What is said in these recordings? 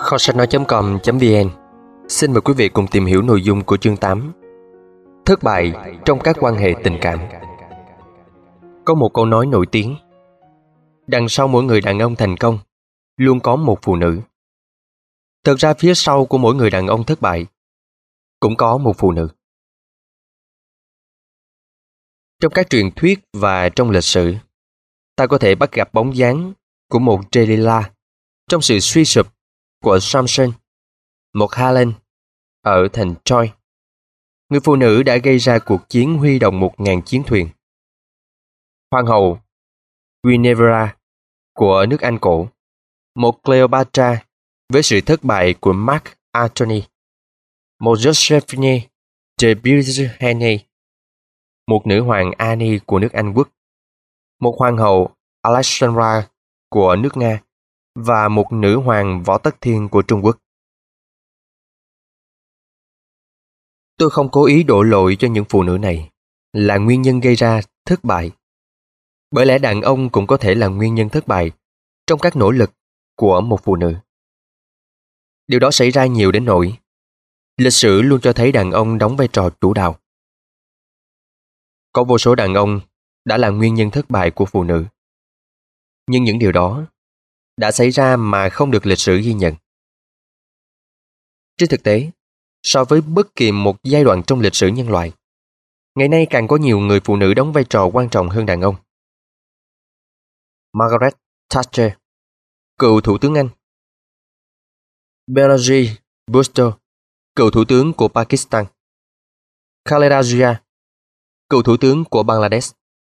Kho sách nói.com.vn xin mời quý vị cùng tìm hiểu nội dung của chương 8. Thất bại trong các quan hệ tình cảm. Có một câu nói nổi tiếng: đằng sau mỗi người đàn ông thành công luôn có một phụ nữ. Thật ra phía sau của mỗi người đàn ông thất bại cũng có một phụ nữ. Trong các truyền thuyết và trong lịch sử, ta có thể bắt gặp bóng dáng của một Delilah trong sự suy sụp của Samson, một Helen ở thành Troy, người phụ nữ đã gây ra cuộc chiến huy động 1.000 chiến thuyền. Hoàng hậu Guinevere của nước Anh cổ, một Cleopatra với sự thất bại của Mark Antony, một Josephine de Beauharnais, một nữ hoàng Anne của nước Anh quốc, một hoàng hậu Alexandra của nước Nga và một nữ hoàng Võ Tắc Thiên của Trung Quốc. Tôi không cố ý đổ lỗi cho những phụ nữ này là nguyên nhân gây ra thất bại. Bởi lẽ đàn ông cũng có thể là nguyên nhân thất bại trong các nỗ lực của một phụ nữ. Điều đó xảy ra nhiều đến nỗi lịch sử luôn cho thấy đàn ông đóng vai trò chủ đạo. Có vô số đàn ông đã là nguyên nhân thất bại của phụ nữ. Nhưng những điều đó đã xảy ra mà không được lịch sử ghi nhận. Trên thực tế, so với bất kỳ một giai đoạn trong lịch sử nhân loại, ngày nay càng có nhiều người phụ nữ đóng vai trò quan trọng hơn đàn ông. Margaret Thatcher, cựu thủ tướng Anh. Benazir Bhutto, cựu thủ tướng của Pakistan. Khaleda Zia, cựu thủ tướng của Bangladesh.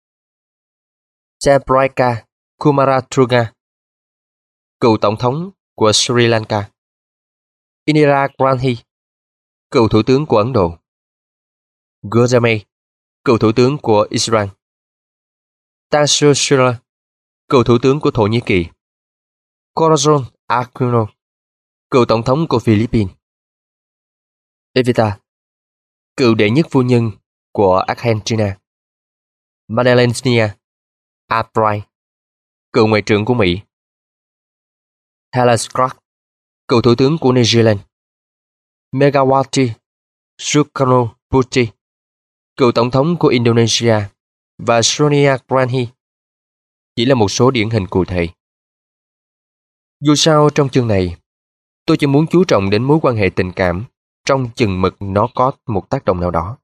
Jayaprakash Kumaratunga, cựu tổng thống của Sri Lanka. Indira Gandhi, cựu thủ tướng của Ấn Độ. Ghanem, cựu thủ tướng của Israel. Tansu Çiller, cựu thủ tướng của Thổ Nhĩ Kỳ. Corazon Aquino, cựu tổng thống của Philippines. Evita, cựu đệ nhất phu nhân của Argentina. Madeleine Albright, cựu ngoại trưởng của Mỹ. Helen Clark, cựu thủ tướng của New Zealand. Megawati Sukarno Putri, cựu tổng thống của Indonesia, và Sonia Gandhi chỉ là một số điển hình cụ thể. Dù sao trong chương này, tôi chỉ muốn chú trọng đến mối quan hệ tình cảm trong chừng mực nó có một tác động nào đó.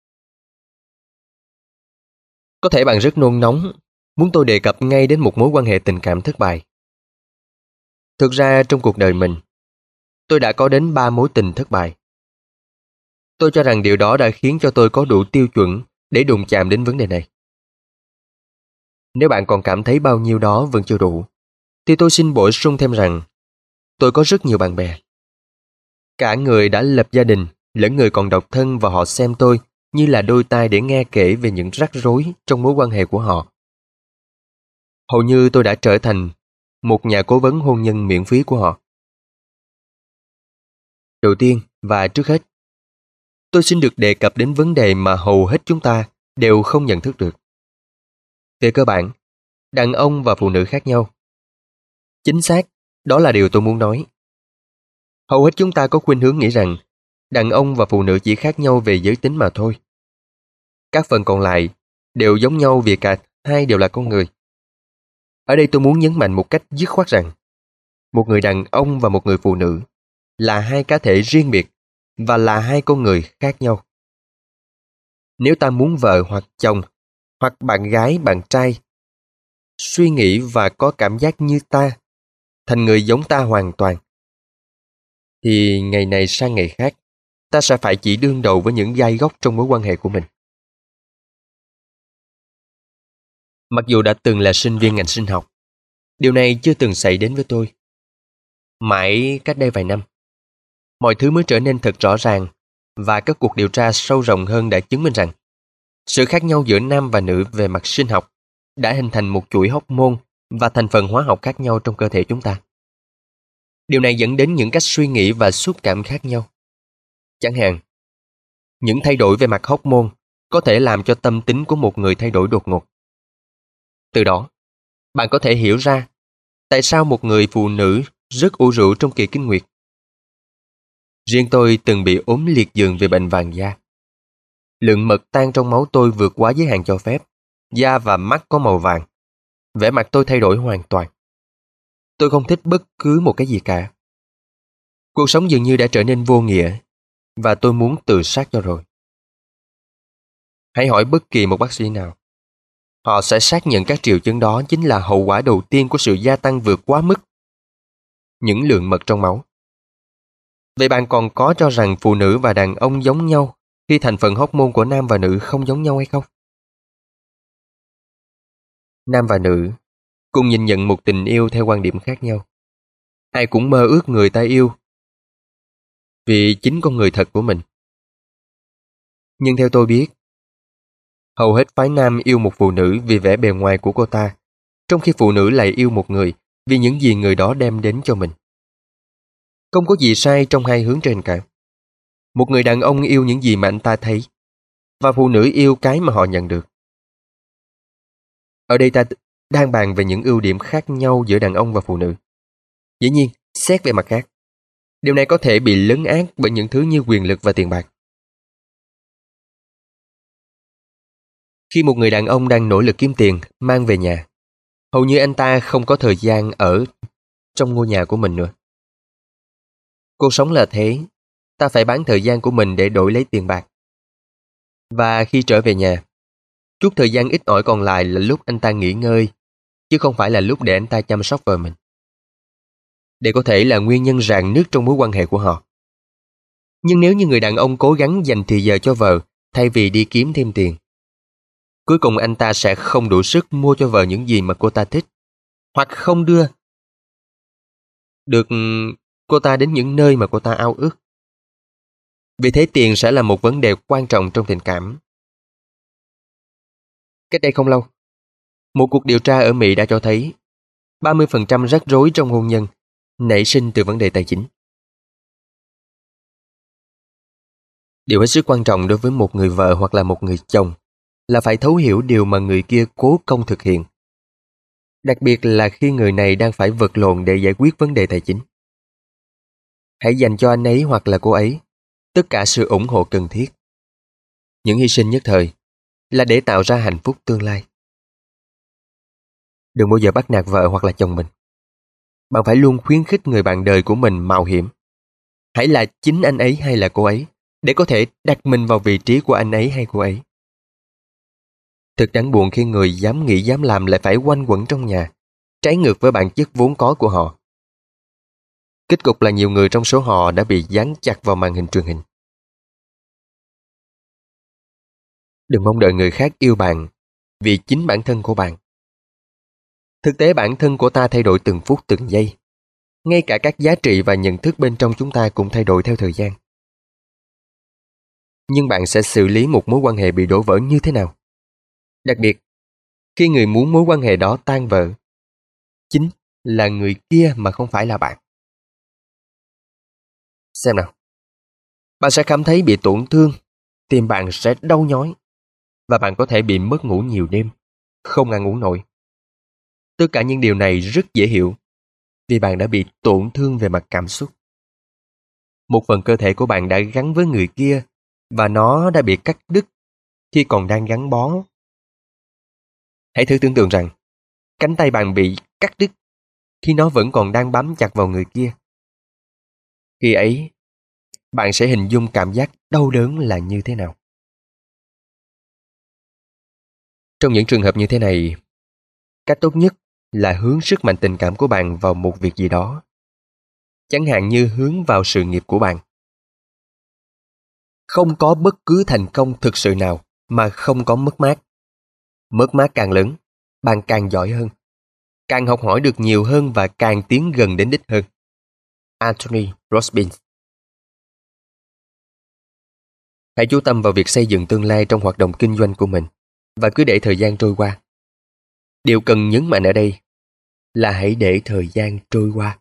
Có thể bạn rất nôn nóng muốn tôi đề cập ngay đến một mối quan hệ tình cảm thất bại. Thực ra trong cuộc đời mình, tôi đã có đến 3 mối tình thất bại. Tôi cho rằng điều đó đã khiến cho tôi có đủ tiêu chuẩn để đụng chạm đến vấn đề này. Nếu bạn còn cảm thấy bao nhiêu đó vẫn chưa đủ, thì tôi xin bổ sung thêm rằng tôi có rất nhiều bạn bè. Cả người đã lập gia đình lẫn người còn độc thân, và họ xem tôi như là đôi tai để nghe kể về những rắc rối trong mối quan hệ của họ. Hầu như tôi đã trở thành một nhà cố vấn hôn nhân miễn phí của họ. Đầu tiên và trước hết, tôi xin được đề cập đến vấn đề mà hầu hết chúng ta đều không nhận thức được. Về cơ bản, đàn ông và phụ nữ khác nhau. Chính xác, đó là điều tôi muốn nói. Hầu hết chúng ta có khuynh hướng nghĩ rằng đàn ông và phụ nữ chỉ khác nhau về giới tính mà thôi. Các phần còn lại đều giống nhau vì cả hai đều là con người. Ở đây tôi muốn nhấn mạnh một cách dứt khoát rằng một người đàn ông và một người phụ nữ là hai cá thể riêng biệt và là hai con người khác nhau. Nếu ta muốn vợ hoặc chồng, hoặc bạn gái, bạn trai suy nghĩ và có cảm giác như ta, thành người giống ta hoàn toàn, thì ngày này sang ngày khác, ta sẽ phải chỉ đương đầu với những gai góc trong mối quan hệ của mình. Mặc dù đã từng là sinh viên ngành sinh học, điều này chưa từng xảy đến với tôi. Mãi cách đây vài năm, mọi thứ mới trở nên thật rõ ràng, và các cuộc điều tra sâu rộng hơn đã chứng minh rằng sự khác nhau giữa nam và nữ về mặt sinh học đã hình thành một chuỗi hormone và thành phần hóa học khác nhau trong cơ thể chúng ta. Điều này dẫn đến những cách suy nghĩ và xúc cảm khác nhau. Chẳng hạn, những thay đổi về mặt hormone có thể làm cho tâm tính của một người thay đổi đột ngột. Từ đó, bạn có thể hiểu ra tại sao một người phụ nữ rất ủ rũ trong kỳ kinh nguyệt Riêng tôi từng bị ốm liệt giường vì bệnh vàng da. Lượng mật tan trong máu tôi vượt quá giới hạn cho phép. Da và mắt có màu vàng. Vẻ mặt tôi thay đổi hoàn toàn. Tôi không thích bất cứ một cái gì cả. Cuộc sống dường như đã trở nên vô nghĩa và tôi muốn tự sát cho rồi. Hãy hỏi bất kỳ một bác sĩ nào. Họ sẽ xác nhận các triệu chứng đó chính là hậu quả đầu tiên của sự gia tăng vượt quá mức những lượng mật trong máu. Vậy bạn còn có cho rằng phụ nữ và đàn ông giống nhau khi thành phần hormone của nam và nữ không giống nhau hay không? Nam và nữ cùng nhìn nhận một tình yêu theo quan điểm khác nhau. Ai cũng mơ ước người ta yêu vì chính con người thật của mình. Nhưng theo tôi biết, hầu hết phái nam yêu một phụ nữ vì vẻ bề ngoài của cô ta, trong khi phụ nữ lại yêu một người vì những gì người đó đem đến cho mình. Không có gì sai trong hai hướng trên cả. Một người đàn ông yêu những gì mà anh ta thấy, và phụ nữ yêu cái mà họ nhận được. Ở đây ta đang bàn về những ưu điểm khác nhau giữa đàn ông và phụ nữ. Dĩ nhiên, xét về mặt khác, điều này có thể bị lấn át bởi những thứ như quyền lực và tiền bạc. Khi một người đàn ông đang nỗ lực kiếm tiền, mang về nhà, hầu như anh ta không có thời gian ở trong ngôi nhà của mình nữa. Cuộc sống là thế, ta phải bán thời gian của mình để đổi lấy tiền bạc. Và khi trở về nhà, chút thời gian ít ỏi còn lại là lúc anh ta nghỉ ngơi, chứ không phải là lúc để anh ta chăm sóc vợ mình. Đây có thể là nguyên nhân rạn nứt trong mối quan hệ của họ. Nhưng nếu như người đàn ông cố gắng dành thời giờ cho vợ thay vì đi kiếm thêm tiền, cuối cùng anh ta sẽ không đủ sức mua cho vợ những gì mà cô ta thích, hoặc không đưa được cô ta đến những nơi mà cô ta ao ước. Vì thế tiền sẽ là một vấn đề quan trọng trong tình cảm. Cách đây không lâu, một cuộc điều tra ở Mỹ đã cho thấy 30% rắc rối trong hôn nhân nảy sinh từ vấn đề tài chính. Điều hết sức quan trọng đối với một người vợ hoặc là một người chồng là phải thấu hiểu điều mà người kia cố công thực hiện. Đặc biệt là khi người này đang phải vật lộn để giải quyết vấn đề tài chính. Hãy dành cho anh ấy hoặc là cô ấy tất cả sự ủng hộ cần thiết. Những hy sinh nhất thời là để tạo ra hạnh phúc tương lai. Đừng bao giờ bắt nạt vợ hoặc là chồng mình. Bạn phải luôn khuyến khích người bạn đời của mình mạo hiểm. Hãy là chính anh ấy hay là cô ấy, để có thể đặt mình vào vị trí của anh ấy hay cô ấy. Thật đáng buồn khi người dám nghĩ dám làm lại phải quanh quẩn trong nhà, trái ngược với bản chất vốn có của họ. Kết cục là nhiều người trong số họ đã bị dán chặt vào màn hình truyền hình. Đừng mong đợi người khác yêu bạn vì chính bản thân của bạn. Thực tế bản thân của ta thay đổi từng phút từng giây. Ngay cả các giá trị và nhận thức bên trong chúng ta cũng thay đổi theo thời gian. Nhưng bạn sẽ xử lý một mối quan hệ bị đổ vỡ như thế nào? Đặc biệt, khi người muốn mối quan hệ đó tan vỡ, chính là người kia mà không phải là bạn. Xem nào. Bạn sẽ cảm thấy bị tổn thương, tim bạn sẽ đau nhói, và bạn có thể bị mất ngủ nhiều đêm, không ăn uống nổi. Tất cả những điều này rất dễ hiểu, vì bạn đã bị tổn thương về mặt cảm xúc. Một phần cơ thể của bạn đã gắn với người kia, và nó đã bị cắt đứt khi còn đang gắn bó. Hãy thử tưởng tượng rằng, cánh tay bạn bị cắt đứt khi nó vẫn còn đang bám chặt vào người kia. Khi ấy, bạn sẽ hình dung cảm giác đau đớn là như thế nào. Trong những trường hợp như thế này, cách tốt nhất là hướng sức mạnh tình cảm của bạn vào một việc gì đó. Chẳng hạn như hướng vào sự nghiệp của bạn. Không có bất cứ thành công thực sự nào mà không có mất mát. Mất mát càng lớn, bạn càng giỏi hơn, càng học hỏi được nhiều hơn và càng tiến gần đến đích hơn. Anthony Robbins. Hãy chú tâm vào việc xây dựng tương lai trong hoạt động kinh doanh của mình và cứ để thời gian trôi qua. Điều cần nhấn mạnh ở đây là hãy để thời gian trôi qua.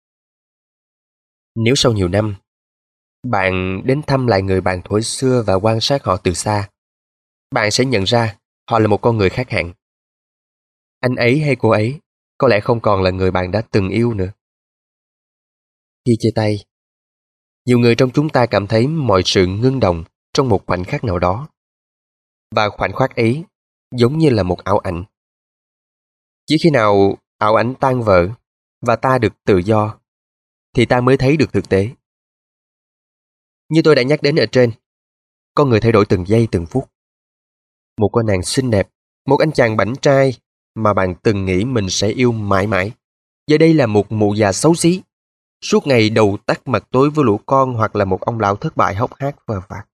Nếu sau nhiều năm, bạn đến thăm lại người bạn thuở xưa và quan sát họ từ xa, bạn sẽ nhận ra họ là một con người khác hẳn. Anh ấy hay cô ấy có lẽ không còn là người bạn đã từng yêu nữa. Khi chia tay, Nhiều người trong chúng ta cảm thấy mọi sự ngưng động trong một khoảnh khắc nào đó. Và khoảnh khắc ấy giống như là một ảo ảnh. Chỉ khi nào ảo ảnh tan vỡ và ta được tự do, thì ta mới thấy được thực tế. Như tôi đã nhắc đến ở trên, con người thay đổi từng giây từng phút. Một cô nàng xinh đẹp, một anh chàng bảnh trai mà bạn từng nghĩ mình sẽ yêu mãi mãi, giờ đây là một mụ già xấu xí, suốt ngày đầu tắt mặt tối với lũ con, hoặc là một ông lão thất bại hốc hác vờ vạt.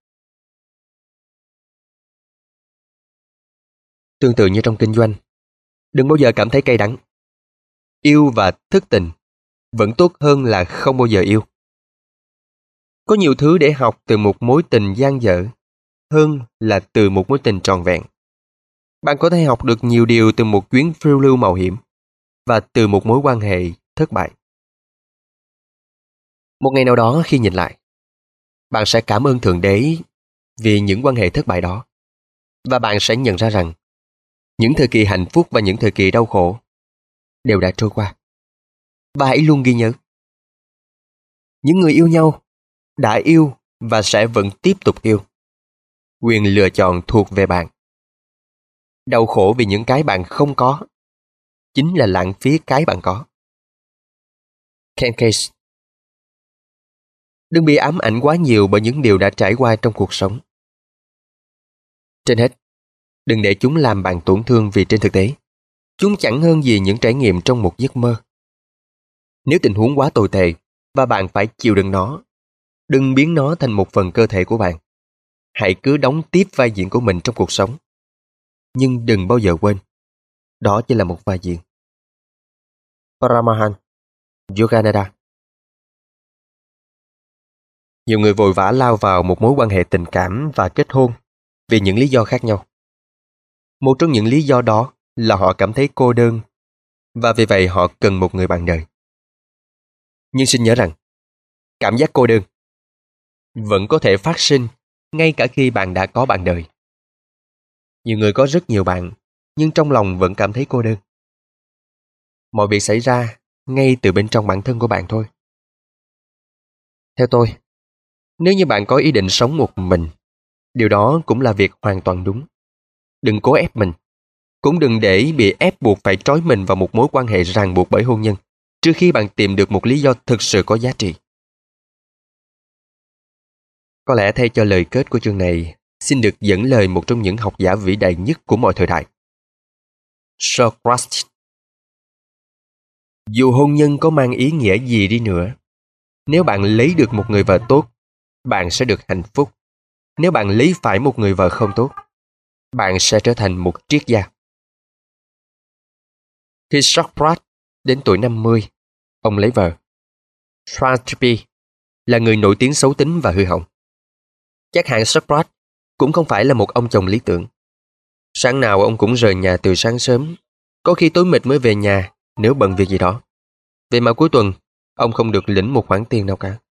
Tương tự như trong kinh doanh, đừng bao giờ cảm thấy cay đắng. Yêu và thất tình vẫn tốt hơn là không bao giờ yêu. Có nhiều thứ để học từ một mối tình dang dở hơn là từ một mối tình tròn vẹn. Bạn có thể học được nhiều điều từ một chuyến phiêu lưu mạo hiểm và từ một mối quan hệ thất bại. Một ngày nào đó khi nhìn lại, bạn sẽ cảm ơn Thượng Đế vì những quan hệ thất bại đó, và bạn sẽ nhận ra rằng những thời kỳ hạnh phúc và những thời kỳ đau khổ đều đã trôi qua. Và hãy luôn ghi nhớ, những người yêu nhau đã yêu và sẽ vẫn tiếp tục yêu. Quyền lựa chọn thuộc về bạn. Đau khổ vì những cái bạn không có chính là lãng phí cái bạn có. Ken Case. Đừng bị ám ảnh quá nhiều bởi những điều đã trải qua trong cuộc sống. Trên hết, đừng để chúng làm bạn tổn thương, vì trên thực tế, chúng chẳng hơn gì những trải nghiệm trong một giấc mơ. Nếu tình huống quá tồi tệ và bạn phải chịu đựng nó, đừng biến nó thành một phần cơ thể của bạn. Hãy cứ đóng tiếp vai diễn của mình trong cuộc sống. Nhưng đừng bao giờ quên, đó chỉ là một vai diễn. Paramahan, Yogananda. Nhiều người vội vã lao vào một mối quan hệ tình cảm và kết hôn vì những lý do khác nhau. Một trong những lý do đó là họ cảm thấy cô đơn, và vì vậy họ cần một người bạn đời. Nhưng xin nhớ rằng, cảm giác cô đơn vẫn có thể phát sinh ngay cả khi bạn đã có bạn đời. Nhiều người có rất nhiều bạn, nhưng trong lòng vẫn cảm thấy cô đơn. Mọi việc xảy ra ngay từ bên trong bản thân của bạn thôi. Theo tôi, nếu như bạn có ý định sống một mình, điều đó cũng là việc hoàn toàn đúng. Đừng cố ép mình, cũng đừng để bị ép buộc phải trói mình vào một mối quan hệ ràng buộc bởi hôn nhân, trước khi bạn tìm được một lý do thực sự có giá trị. Có lẽ thay cho lời kết của chương này, xin được dẫn lời một trong những học giả vĩ đại nhất của mọi thời đại, Socrates. Dù hôn nhân có mang ý nghĩa gì đi nữa, nếu bạn lấy được một người vợ tốt, bạn sẽ được hạnh phúc. Nếu bạn lấy phải một người vợ không tốt, bạn sẽ trở thành một triết gia. Khi Socrates đến tuổi 50, ông lấy vợ. Chrysippe là người nổi tiếng xấu tính và hư hỏng. Chắc hẳn Socrates cũng không phải là một ông chồng lý tưởng. Sáng nào ông cũng rời nhà từ sáng sớm, có khi tối mịt mới về nhà nếu bận việc gì đó. Vậy mà cuối tuần, ông không được lĩnh một khoản tiền nào cả.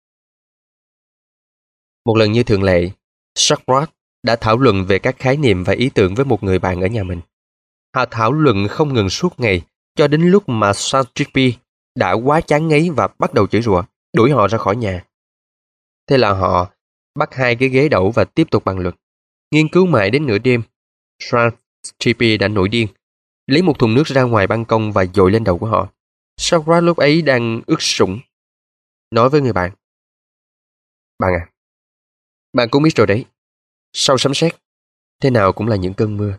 Một lần như thường lệ, Socrates đã thảo luận về các khái niệm và ý tưởng với một người bạn ở nhà mình. Họ thảo luận không ngừng suốt ngày, cho đến lúc mà Chrysippe đã quá chán ngấy và bắt đầu chửi rủa, đuổi họ ra khỏi nhà. Thế là họ bắt hai cái ghế đẩu và tiếp tục bàn luận. Nghiên cứu mãi đến nửa đêm, Chrysippe đã nổi điên, lấy một thùng nước ra ngoài ban công và dội lên đầu của họ. Socrates lúc ấy đang ướt sũng, nói với người bạn: "Bạn à, bạn cũng biết rồi đấy, sau sấm sét, thế nào cũng là những cơn mưa."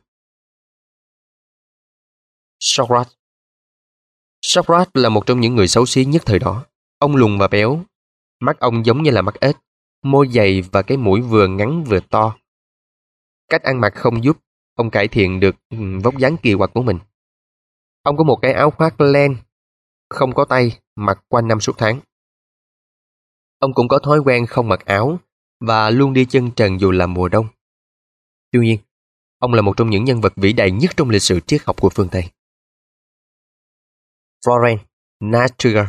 Socrates là một trong những người xấu xí nhất thời đó. Ông lùn và béo, mắt ông giống như là mắt ếch, môi dày và cái mũi vừa ngắn vừa to. Cách ăn mặc không giúp ông cải thiện được vóc dáng kỳ quặc của mình. Ông có một cái áo khoác len, không có tay, mặc quanh năm suốt tháng. Ông cũng có thói quen không mặc áo và luôn đi chân trần dù là mùa đông. Tuy nhiên, ông là một trong những nhân vật vĩ đại nhất trong lịch sử triết học của phương Tây. Florence Nightingale.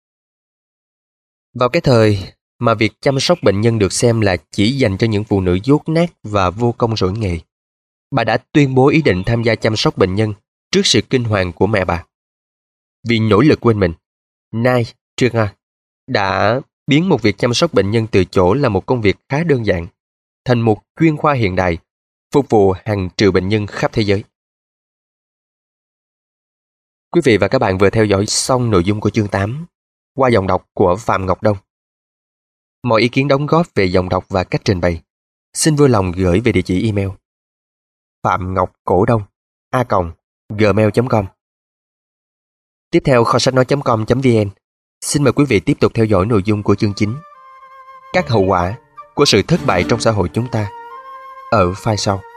Vào cái thời mà việc chăm sóc bệnh nhân được xem là chỉ dành cho những phụ nữ dốt nát và vô công rỗi nghề, bà đã tuyên bố ý định tham gia chăm sóc bệnh nhân trước sự kinh hoàng của mẹ bà. Vì nỗ lực quên mình, Nightingale đã biến một việc chăm sóc bệnh nhân từ chỗ là một công việc khá đơn giản thành một chuyên khoa hiện đại, phục vụ hàng triệu bệnh nhân khắp thế giới. Quý vị và các bạn vừa theo dõi xong nội dung của chương 8 qua giọng đọc của Phạm Ngọc Đông. Mọi ý kiến đóng góp về giọng đọc và cách trình bày, xin vui lòng gửi về địa chỉ email phạm.ngọc.cổ đông@gmail.com. Tiếp theo kho sách nói.com.vn xin mời quý vị tiếp tục theo dõi nội dung của chương 9. Các hậu quả của sự thất bại trong xã hội chúng ta ở file sau.